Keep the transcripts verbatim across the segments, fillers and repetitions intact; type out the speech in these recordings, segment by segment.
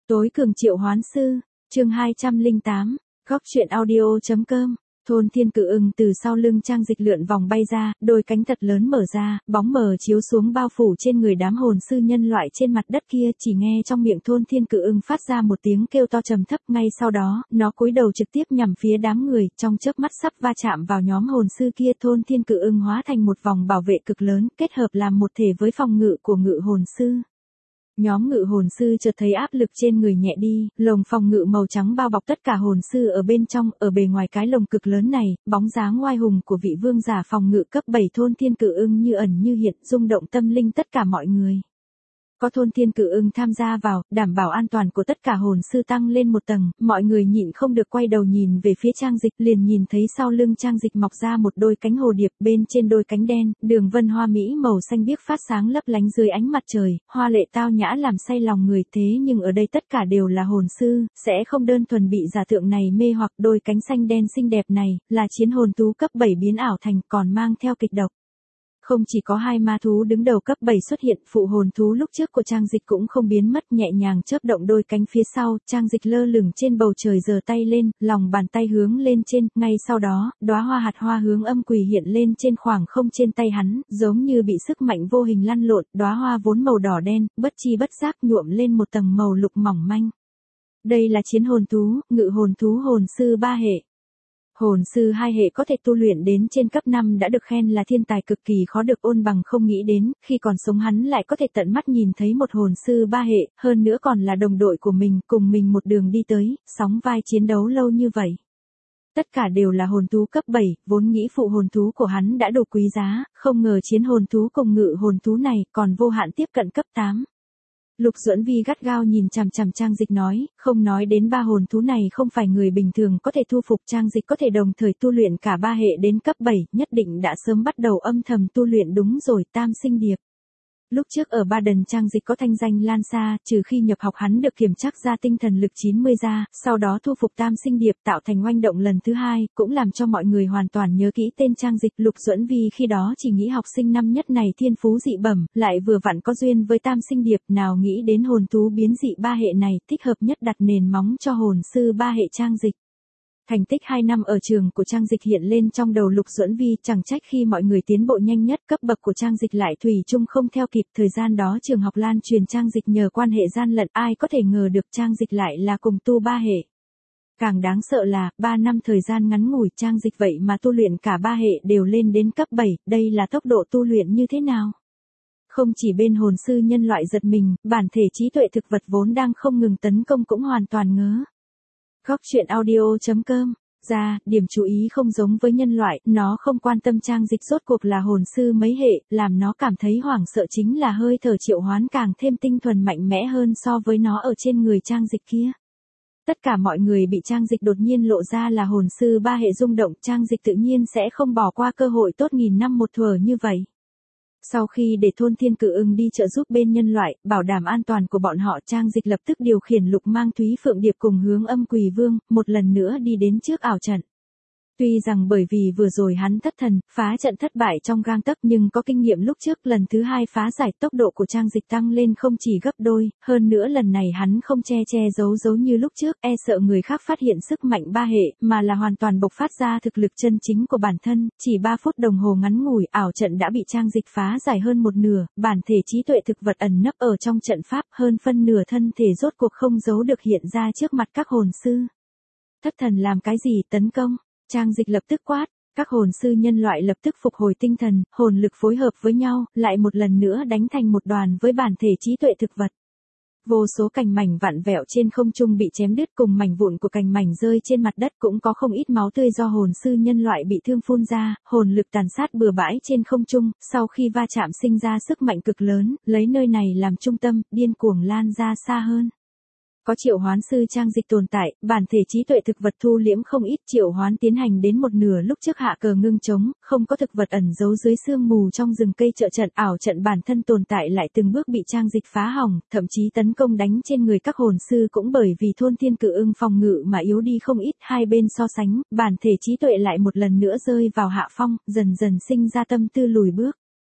Tối cường triệu hoán sư, chương hai trăm lẻ tám, góc truyện audio.com. Thôn Thiên Cự Ưng từ sau lưng Trang Dịch lượn vòng bay ra, đôi cánh thật lớn mở ra, bóng mờ chiếu xuống bao phủ trên người đám hồn sư nhân loại trên mặt đất kia, chỉ nghe trong miệng Thôn Thiên Cự Ưng phát ra một tiếng kêu to trầm thấp, ngay sau đó, nó cúi đầu trực tiếp nhằm phía đám người, trong chớp mắt sắp va chạm vào nhóm hồn sư kia. Thôn Thiên Cự Ưng hóa thành một vòng bảo vệ cực lớn, kết hợp làm một thể với phòng ngự của ngự hồn sư. Nhóm ngự hồn sư chợt thấy áp lực trên người nhẹ đi, lồng phòng ngự màu trắng bao bọc tất cả hồn sư ở bên trong, ở bề ngoài cái lồng cực lớn này, bóng dáng oai hùng của vị vương giả phòng ngự cấp bảy Thôn Thiên Cự Ưng như ẩn như hiện, rung động tâm linh tất cả mọi người. Có Thôn Thiên Cự Ưng tham gia vào, đảm bảo an toàn của tất cả hồn sư tăng lên một tầng, mọi người nhịn không được quay đầu nhìn về phía Trang Dịch, liền nhìn thấy sau lưng Trang Dịch mọc ra một đôi cánh hồ điệp, bên trên đôi cánh đen, đường vân hoa mỹ màu xanh biếc phát sáng lấp lánh dưới ánh mặt trời, hoa lệ tao nhã làm say lòng người. Thế nhưng ở đây tất cả đều là hồn sư, sẽ không đơn thuần bị giả tượng này mê hoặc. Đôi cánh xanh đen xinh đẹp này, là chiến hồn thú cấp bảy biến ảo thành, còn mang theo kịch độc. Không chỉ có hai ma thú đứng đầu cấp bảy xuất hiện, phụ hồn thú lúc trước của Trang Dịch cũng không biến mất, nhẹ nhàng chớp động đôi cánh phía sau, Trang Dịch lơ lửng trên bầu trời giơ tay lên, lòng bàn tay hướng lên trên, ngay sau đó, đóa hoa hạt hoa hướng âm quỳ hiện lên trên khoảng không trên tay hắn, giống như bị sức mạnh vô hình lăn lộn, đóa hoa vốn màu đỏ đen, bất chi bất giác nhuộm lên một tầng màu lục mỏng manh. Đây là chiến hồn thú, ngự hồn thú hồn sư ba hệ. Hồn sư hai hệ có thể tu luyện đến trên cấp năm đã được khen là thiên tài cực kỳ khó được ôn bằng, không nghĩ đến, khi còn sống hắn lại có thể tận mắt nhìn thấy một hồn sư ba hệ, hơn nữa còn là đồng đội của mình, cùng mình một đường đi tới, sóng vai chiến đấu lâu như vậy. Tất cả đều là hồn thú cấp bảy, vốn nghĩ phụ hồn thú của hắn đã đủ quý giá, không ngờ chiến hồn thú cùng ngự hồn thú này còn vô hạn tiếp cận cấp tám. Lục Duẫn Vi gắt gao nhìn chằm chằm Trang Dịch nói, không nói đến ba hồn thú này không phải người bình thường có thể thu phục. Trang Dịch có thể đồng thời tu luyện cả ba hệ đến cấp bảy, nhất định đã sớm bắt đầu âm thầm tu luyện. Đúng rồi, Tam Sinh Điệp. Lúc trước ở Ba Đần Trang Dịch có thanh danh lan xa, trừ khi nhập học hắn được kiểm chắc ra tinh thần lực chín mươi ra, sau đó thu phục Tam Sinh Điệp tạo thành oanh động lần thứ hai, cũng làm cho mọi người hoàn toàn nhớ kỹ tên Trang Dịch. Lục Duẫn Vi khi đó chỉ nghĩ học sinh năm nhất này thiên phú dị bẩm, lại vừa vặn có duyên với Tam Sinh Điệp, nào nghĩ đến hồn thú biến dị ba hệ này thích hợp nhất đặt nền móng cho hồn sư ba hệ Trang Dịch. Thành tích hai năm ở trường của Trang Dịch hiện lên trong đầu Lục Duẫn Vi, chẳng trách khi mọi người tiến bộ nhanh nhất, cấp bậc của Trang Dịch lại thủy chung không theo kịp. Thời gian đó trường học lan truyền Trang Dịch nhờ quan hệ gian lận, ai có thể ngờ được Trang Dịch lại là cùng tu ba hệ. Càng đáng sợ là, ba năm thời gian ngắn ngủi Trang Dịch vậy mà tu luyện cả ba hệ đều lên đến cấp bảy, đây là tốc độ tu luyện như thế nào? Không chỉ bên hồn sư nhân loại giật mình, bản thể trí tuệ thực vật vốn đang không ngừng tấn công cũng hoàn toàn ngớ. Góc truyện audio.com. Ra, điểm chú ý không giống với nhân loại, nó không quan tâm Trang Dịch rốt cuộc là hồn sư mấy hệ, làm nó cảm thấy hoảng sợ chính là hơi thở triệu hoán càng thêm tinh thuần mạnh mẽ hơn so với nó ở trên người Trang Dịch kia. Tất cả mọi người bị Trang Dịch đột nhiên lộ ra là hồn sư ba hệ rung động, Trang Dịch tự nhiên sẽ không bỏ qua cơ hội tốt nghìn năm một thuở như vậy. Sau khi để Thôn Thiên Cự Ưng đi trợ giúp bên nhân loại, bảo đảm an toàn của bọn họ, Trang Dịch lập tức điều khiển Lục Mang Thúy Phượng Điệp cùng hướng Âm Quỳ Vương, một lần nữa đi đến trước ảo trận. Tuy rằng bởi vì vừa rồi hắn thất thần, phá trận thất bại trong gang tấc, nhưng có kinh nghiệm lúc trước, lần thứ hai phá giải tốc độ của Trang Dịch tăng lên không chỉ gấp đôi, hơn nữa lần này hắn không che che giấu giấu như lúc trước, e sợ người khác phát hiện sức mạnh ba hệ, mà là hoàn toàn bộc phát ra thực lực chân chính của bản thân. Chỉ ba phút đồng hồ ngắn ngủi, ảo trận đã bị Trang Dịch phá giải hơn một nửa, bản thể trí tuệ thực vật ẩn nấp ở trong trận pháp, hơn phân nửa thân thể rốt cuộc không giấu được hiện ra trước mặt các hồn sư. Thất thần làm cái gì, tấn công! Trang Dịch lập tức quát, các hồn sư nhân loại lập tức phục hồi tinh thần, hồn lực phối hợp với nhau, lại một lần nữa đánh thành một đoàn với bản thể trí tuệ thực vật. Vô số cành mảnh vặn vẹo trên không trung bị chém đứt, cùng mảnh vụn của cành mảnh rơi trên mặt đất, cũng có không ít máu tươi do hồn sư nhân loại bị thương phun ra, hồn lực tàn sát bừa bãi trên không trung, sau khi va chạm sinh ra sức mạnh cực lớn, lấy nơi này làm trung tâm, điên cuồng lan ra xa hơn. Có triệu hoán sư Trang Dịch tồn tại, bản thể trí tuệ thực vật thu liễm không ít, triệu hoán tiến hành đến một nửa lúc trước hạ cờ ngưng trống, không có thực vật ẩn giấu dưới sương mù trong rừng cây trợ trận, ảo trận bản thân tồn tại lại từng bước bị Trang Dịch phá hỏng, thậm chí tấn công đánh trên người các hồn sư cũng bởi vì Thôn Thiên Cự Ưng phòng ngự mà yếu đi không ít. Hai bên so sánh, bản thể trí tuệ lại một lần nữa rơi vào hạ phong, dần dần sinh ra tâm tư lùi bước.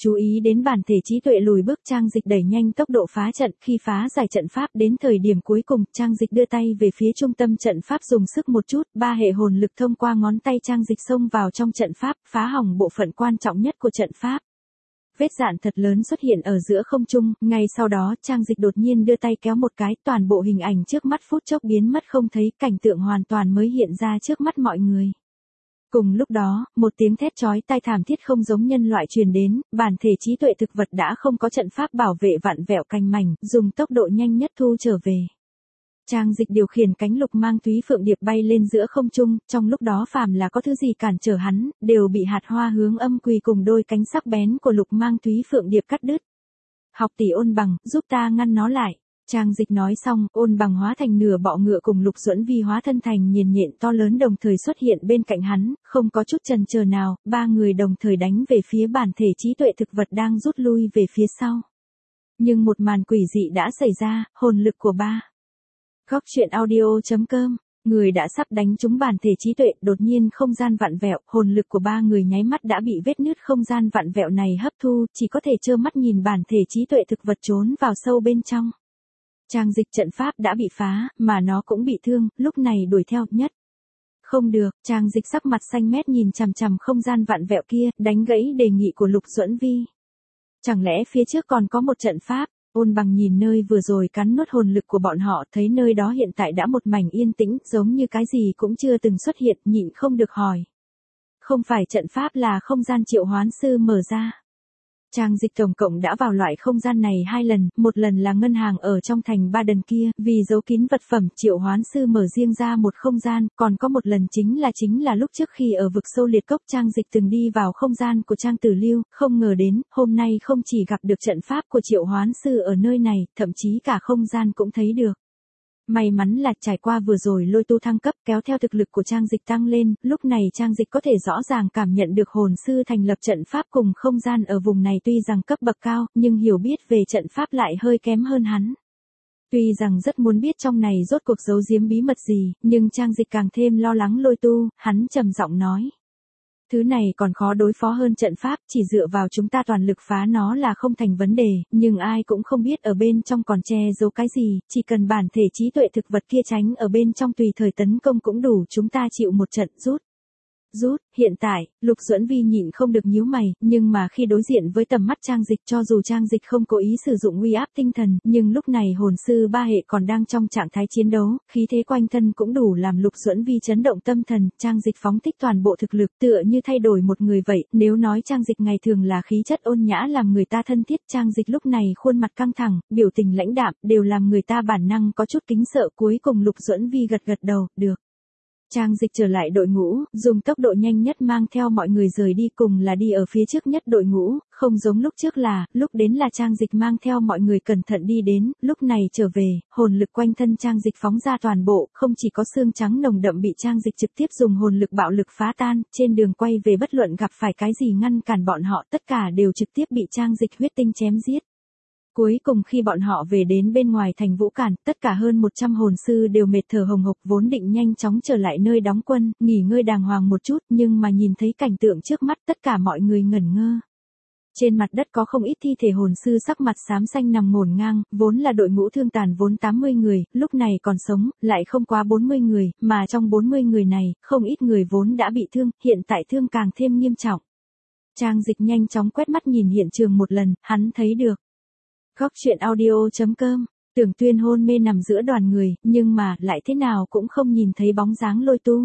Chú ý đến bản thể trí tuệ lùi bước, Trang Dịch đẩy nhanh tốc độ phá trận, khi phá giải trận pháp đến thời điểm cuối cùng, Trang Dịch đưa tay về phía trung tâm trận pháp dùng sức một chút, ba hệ hồn lực thông qua ngón tay Trang Dịch xông vào trong trận pháp, phá hỏng bộ phận quan trọng nhất của trận pháp. Vết dạn thật lớn xuất hiện ở giữa không trung, ngay sau đó, Trang Dịch đột nhiên đưa tay kéo một cái, toàn bộ hình ảnh trước mắt phút chốc biến mất không thấy, cảnh tượng hoàn toàn mới hiện ra trước mắt mọi người. Cùng lúc đó, một tiếng thét chói tai thảm thiết không giống nhân loại truyền đến, bản thể trí tuệ thực vật đã không có trận pháp bảo vệ vặn vẹo cành mảnh, dùng tốc độ nhanh nhất thu trở về. Trang Dịch điều khiển cánh lục mang túy phượng điệp bay lên giữa không trung, trong lúc đó phàm là có thứ gì cản trở hắn, đều bị hạt hoa hướng âm quỳ cùng đôi cánh sắc bén của lục mang túy phượng điệp cắt đứt. Học tỷ Ôn Bằng, giúp ta ngăn nó lại. Trang Dịch nói xong, Ôn Bằng hóa thành nửa bọ ngựa cùng Lục Duẫn Vi hóa thân thành nhiền nhện to lớn đồng thời xuất hiện bên cạnh hắn, không có chút chần chờ nào, ba người đồng thời đánh về phía bản thể trí tuệ thực vật đang rút lui về phía sau. Nhưng một màn quỷ dị đã xảy ra, hồn lực của ba. Góc truyện audio chấm com, người đã sắp đánh trúng bản thể trí tuệ, đột nhiên không gian vặn vẹo, hồn lực của ba người nháy mắt đã bị vết nứt không gian vặn vẹo này hấp thu, chỉ có thể trơ mắt nhìn bản thể trí tuệ thực vật trốn vào sâu bên trong. Trang Dịch trận pháp đã bị phá, mà nó cũng bị thương, lúc này đuổi theo, nhất. Không được, Trang Dịch sắc mặt xanh mét nhìn chằm chằm không gian vặn vẹo kia, đánh gãy đề nghị của Lục Duẫn Vi. Chẳng lẽ phía trước còn có một trận pháp? Ôn Bằng nhìn nơi vừa rồi cắn nuốt hồn lực của bọn họ, thấy nơi đó hiện tại đã một mảnh yên tĩnh, giống như cái gì cũng chưa từng xuất hiện, nhịn không được hỏi. Không phải trận pháp là không gian triệu hoán sư mở ra. Trang Dịch tổng cộng đã vào loại không gian này hai lần, một lần là ngân hàng ở trong thành Ba Đần kia, vì giấu kín vật phẩm triệu hoán sư mở riêng ra một không gian, còn có một lần chính là chính là lúc trước khi ở vực sâu liệt cốc Trang Dịch từng đi vào không gian của Trang Tử Lưu, không ngờ đến, hôm nay không chỉ gặp được trận pháp của triệu hoán sư ở nơi này, thậm chí cả không gian cũng thấy được. May mắn là trải qua vừa rồi lôi tu thăng cấp kéo theo thực lực của Trang Dịch tăng lên, lúc này Trang Dịch có thể rõ ràng cảm nhận được hồn sư thành lập trận pháp cùng không gian ở vùng này tuy rằng cấp bậc cao, nhưng hiểu biết về trận pháp lại hơi kém hơn hắn. Tuy rằng rất muốn biết trong này rốt cuộc giấu giếm bí mật gì, nhưng Trang Dịch càng thêm lo lắng lôi tu, hắn trầm giọng nói. Thứ này còn khó đối phó hơn trận pháp, chỉ dựa vào chúng ta toàn lực phá nó là không thành vấn đề, nhưng ai cũng không biết ở bên trong còn che giấu cái gì, chỉ cần bản thể trí tuệ thực vật kia tránh ở bên trong tùy thời tấn công cũng đủ, chúng ta chịu một trận rút. Rút, hiện tại, Lục Duẫn Vi nhịn không được nhíu mày, nhưng mà khi đối diện với tầm mắt Trang Dịch cho dù Trang Dịch không cố ý sử dụng uy áp tinh thần, nhưng lúc này hồn sư ba hệ còn đang trong trạng thái chiến đấu, khí thế quanh thân cũng đủ làm Lục Duẫn Vi chấn động tâm thần, Trang Dịch phóng thích toàn bộ thực lực tựa như thay đổi một người vậy, nếu nói Trang Dịch ngày thường là khí chất ôn nhã làm người ta thân thiết, Trang Dịch lúc này khuôn mặt căng thẳng, biểu tình lãnh đạm, đều làm người ta bản năng có chút kính sợ, cuối cùng Lục Duẫn Vi gật gật đầu, được. Trang Dịch trở lại đội ngũ, dùng tốc độ nhanh nhất mang theo mọi người rời đi cùng là đi ở phía trước nhất đội ngũ, không giống lúc trước là, lúc đến là Trang Dịch mang theo mọi người cẩn thận đi đến, lúc này trở về, hồn lực quanh thân Trang Dịch phóng ra toàn bộ, không chỉ có xương trắng nồng đậm bị Trang Dịch trực tiếp dùng hồn lực bạo lực phá tan, trên đường quay về bất luận gặp phải cái gì ngăn cản bọn họ tất cả đều trực tiếp bị Trang Dịch huyết tinh chém giết. Cuối cùng khi bọn họ về đến bên ngoài thành Vũ Cản, tất cả hơn một trăm hồn sư đều mệt thở hồng hộc vốn định nhanh chóng trở lại nơi đóng quân, nghỉ ngơi đàng hoàng một chút, nhưng mà nhìn thấy cảnh tượng trước mắt tất cả mọi người ngẩn ngơ. Trên mặt đất có không ít thi thể hồn sư sắc mặt xám xanh nằm ngổn ngang, vốn là đội ngũ thương tàn vốn tám mươi người, lúc này còn sống, lại không quá bốn mươi người, mà trong bốn mươi người này, không ít người vốn đã bị thương, hiện tại thương càng thêm nghiêm trọng. Trang Dịch nhanh chóng quét mắt nhìn hiện trường một lần, hắn thấy được. Góc truyện audio chấm com, Tưởng Tuyên hôn mê nằm giữa đoàn người, nhưng mà, lại thế nào cũng không nhìn thấy bóng dáng lôi tu.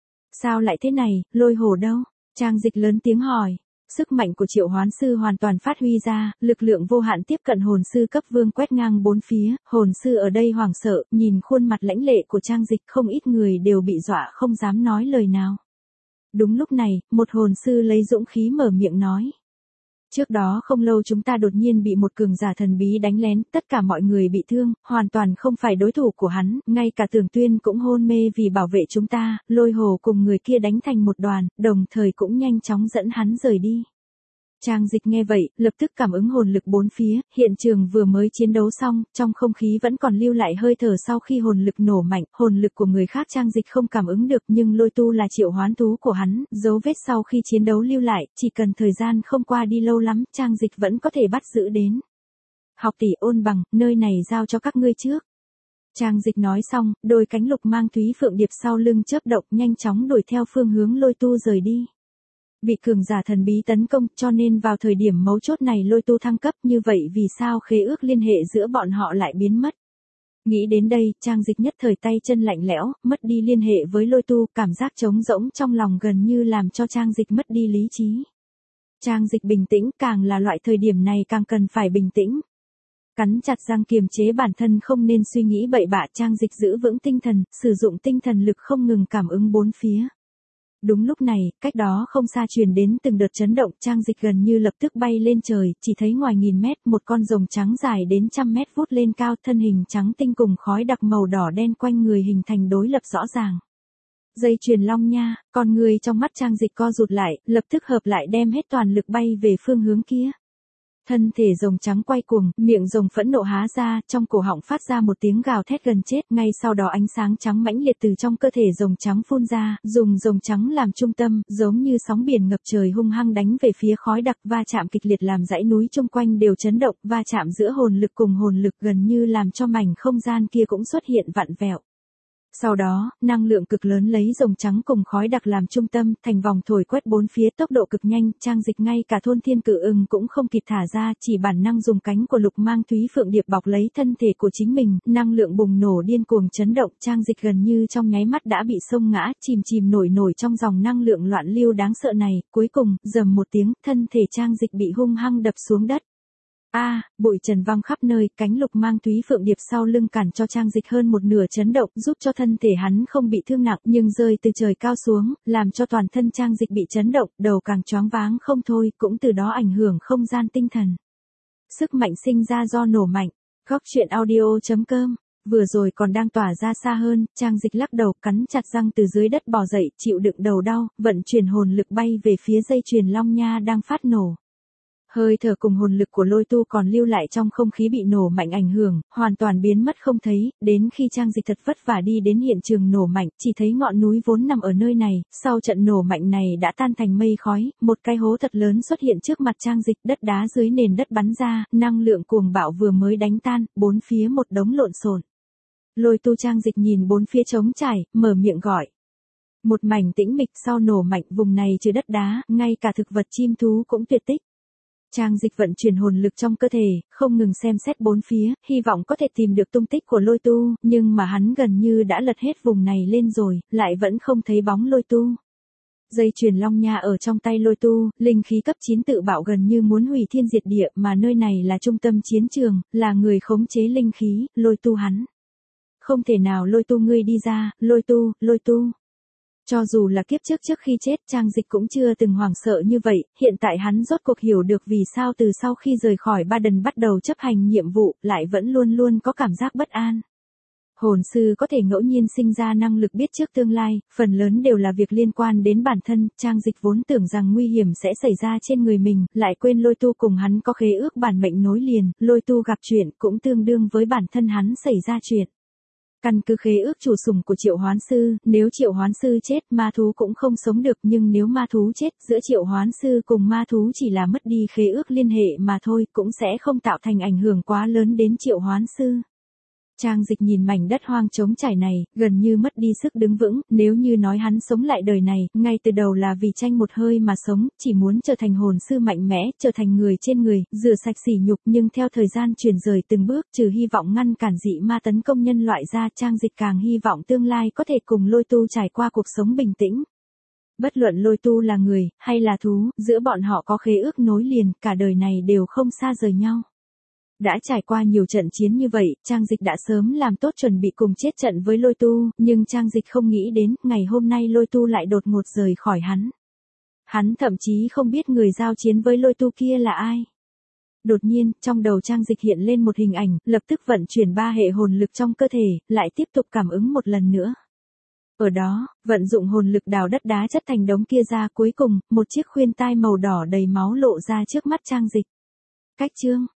Sao lại thế này, lôi hổ đâu? Trang Dịch lớn tiếng hỏi. Sức mạnh của triệu hoán sư hoàn toàn phát huy ra, lực lượng vô hạn tiếp cận hồn sư cấp vương quét ngang bốn phía, hồn sư ở đây hoảng sợ, nhìn khuôn mặt lãnh lệ của Trang Dịch không ít người đều bị dọa không dám nói lời nào. Đúng lúc này, một hồn sư lấy dũng khí mở miệng nói. Trước đó không lâu chúng ta đột nhiên bị một cường giả thần bí đánh lén, tất cả mọi người bị thương, hoàn toàn không phải đối thủ của hắn, ngay cả Tưởng Tuyên cũng hôn mê vì bảo vệ chúng ta, lôi hồ cùng người kia đánh thành một đoàn, đồng thời cũng nhanh chóng dẫn hắn rời đi. Trang Dịch nghe vậy, lập tức cảm ứng hồn lực bốn phía, hiện trường vừa mới chiến đấu xong, trong không khí vẫn còn lưu lại hơi thở sau khi hồn lực nổ mạnh, hồn lực của người khác Trang Dịch không cảm ứng được nhưng lôi tu là triệu hoán thú của hắn, dấu vết sau khi chiến đấu lưu lại, chỉ cần thời gian không qua đi lâu lắm, Trang Dịch vẫn có thể bắt giữ đến. Học tỷ ôn bằng, nơi này giao cho các ngươi trước. Trang Dịch nói xong, đôi cánh lục mang Thúy Phượng Điệp sau lưng chớp động nhanh chóng đuổi theo phương hướng lôi tu rời đi. Bị cường giả thần bí tấn công cho nên vào thời điểm mấu chốt này lôi tu thăng cấp như vậy vì sao khế ước liên hệ giữa bọn họ lại biến mất. Nghĩ đến đây, Trang Dịch nhất thời tay chân lạnh lẽo, mất đi liên hệ với lôi tu, cảm giác trống rỗng trong lòng gần như làm cho Trang Dịch mất đi lý trí. Trang Dịch bình tĩnh, càng là loại thời điểm này càng cần phải bình tĩnh. Cắn chặt răng kiềm chế bản thân không nên suy nghĩ bậy bạ, Trang Dịch giữ vững tinh thần, sử dụng tinh thần lực không ngừng cảm ứng bốn phía. Đúng lúc này, cách đó không xa truyền đến từng đợt chấn động, Trang Dịch gần như lập tức bay lên trời, chỉ thấy ngoài nghìn mét, một con rồng trắng dài đến trăm mét vút lên cao, thân hình trắng tinh cùng khói đặc màu đỏ đen quanh người hình thành đối lập rõ ràng. Dây chuyền long nha, con người trong mắt Trang Dịch co rụt lại, lập tức hợp lại đem hết toàn lực bay về phương hướng kia. Thân thể rồng trắng quay cuồng, miệng rồng phẫn nộ há ra, trong cổ họng phát ra một tiếng gào thét gần chết, ngay sau đó ánh sáng trắng mãnh liệt từ trong cơ thể rồng trắng phun ra, dùng rồng trắng làm trung tâm, giống như sóng biển ngập trời hung hăng đánh về phía khói đặc, va chạm kịch liệt làm dãy núi chung quanh đều chấn động, va chạm giữa hồn lực cùng hồn lực gần như làm cho mảnh không gian kia cũng xuất hiện vặn vẹo. Sau đó, năng lượng cực lớn lấy rồng trắng cùng khói đặc làm trung tâm, thành vòng thổi quét bốn phía tốc độ cực nhanh, Trang Dịch ngay cả thôn thiên cự ưng cũng không kịp thả ra, chỉ bản năng dùng cánh của lục mang Thúy Phượng Điệp bọc lấy thân thể của chính mình, năng lượng bùng nổ điên cuồng chấn động, Trang Dịch gần như trong nháy mắt đã bị xông ngã, chìm chìm nổi nổi trong dòng năng lượng loạn lưu đáng sợ này, cuối cùng, rầm một tiếng, thân thể Trang Dịch bị hung hăng đập xuống đất. A, à, bụi trần văng khắp nơi, cánh lục mang Thúy Phượng Điệp sau lưng cản cho Trang Dịch hơn một nửa chấn động, giúp cho thân thể hắn không bị thương nặng, nhưng rơi từ trời cao xuống, làm cho toàn thân Trang Dịch bị chấn động, đầu càng choáng váng không thôi, cũng từ đó ảnh hưởng không gian tinh thần. Sức mạnh sinh ra do nổ mạnh. Góc truyện audio chấm com. Vừa rồi còn đang tỏa ra xa hơn, Trang Dịch lắc đầu, cắn chặt răng từ dưới đất bò dậy, chịu đựng đầu đau, vận chuyển hồn lực bay về phía dây chuyền long nha đang phát nổ. Hơi thở cùng hồn lực của lôi tu còn lưu lại trong không khí bị nổ mạnh ảnh hưởng, hoàn toàn biến mất không thấy, đến khi Trang Dịch thật vất vả đi đến hiện trường nổ mạnh, chỉ thấy ngọn núi vốn nằm ở nơi này, sau trận nổ mạnh này đã tan thành mây khói, một cái hố thật lớn xuất hiện trước mặt Trang Dịch, đất đá dưới nền đất bắn ra, năng lượng cuồng bạo vừa mới đánh tan, bốn phía một đống lộn xộn. Lôi tu Trang Dịch nhìn bốn phía trống trải, mở miệng gọi. Một mảnh tĩnh mịch, sau nổ mạnh vùng này trừ đất đá, ngay cả thực vật chim thú cũng tuyệt tích. Trang Dịch vận chuyển hồn lực trong cơ thể, không ngừng xem xét bốn phía, hy vọng có thể tìm được tung tích của lôi tu, nhưng mà hắn gần như đã lật hết vùng này lên rồi, lại vẫn không thấy bóng lôi tu. Dây chuyền long nha ở trong tay lôi tu, linh khí cấp chín tự bạo gần như muốn hủy thiên diệt địa, mà nơi này là trung tâm chiến trường, là người khống chế linh khí, lôi tu hắn. Không thể nào lôi tu ngươi đi ra, lôi tu, lôi tu. Cho dù là kiếp trước trước khi chết, Trang Dịch cũng chưa từng hoảng sợ như vậy, hiện tại hắn rốt cuộc hiểu được vì sao từ sau khi rời khỏi Ba Đần bắt đầu chấp hành nhiệm vụ, lại vẫn luôn luôn có cảm giác bất an. Hồn sư có thể ngẫu nhiên sinh ra năng lực biết trước tương lai, phần lớn đều là việc liên quan đến bản thân, Trang Dịch vốn tưởng rằng nguy hiểm sẽ xảy ra trên người mình, lại quên lôi tu cùng hắn có khế ước bản mệnh nối liền, lôi tu gặp chuyện cũng tương đương với bản thân hắn xảy ra chuyện. Căn cứ khế ước chủ sủng của triệu hoán sư, nếu triệu hoán sư chết ma thú cũng không sống được, nhưng nếu ma thú chết, giữa triệu hoán sư cùng ma thú chỉ là mất đi khế ước liên hệ mà thôi, cũng sẽ không tạo thành ảnh hưởng quá lớn đến triệu hoán sư. Trang Dịch nhìn mảnh đất hoang trống trải này, gần như mất đi sức đứng vững, nếu như nói hắn sống lại đời này, ngay từ đầu là vì tranh một hơi mà sống, chỉ muốn trở thành hồn sư mạnh mẽ, trở thành người trên người, rửa sạch sỉ nhục, nhưng theo thời gian chuyển rời từng bước, trừ hy vọng ngăn cản dị ma tấn công nhân loại ra, Trang Dịch càng hy vọng tương lai có thể cùng lôi tu trải qua cuộc sống bình tĩnh. Bất luận lôi tu là người, hay là thú, giữa bọn họ có khế ước nối liền, cả đời này đều không xa rời nhau. Đã trải qua nhiều trận chiến như vậy, Trang Dịch đã sớm làm tốt chuẩn bị cùng chết trận với lôi tu, nhưng Trang Dịch không nghĩ đến, ngày hôm nay lôi tu lại đột ngột rời khỏi hắn. Hắn thậm chí không biết người giao chiến với lôi tu kia là ai. Đột nhiên, trong đầu Trang Dịch hiện lên một hình ảnh, lập tức vận chuyển ba hệ hồn lực trong cơ thể, lại tiếp tục cảm ứng một lần nữa. Ở đó, vận dụng hồn lực đào đất đá chất thành đống kia ra, cuối cùng, một chiếc khuyên tai màu đỏ đầy máu lộ ra trước mắt Trang Dịch. Cách chương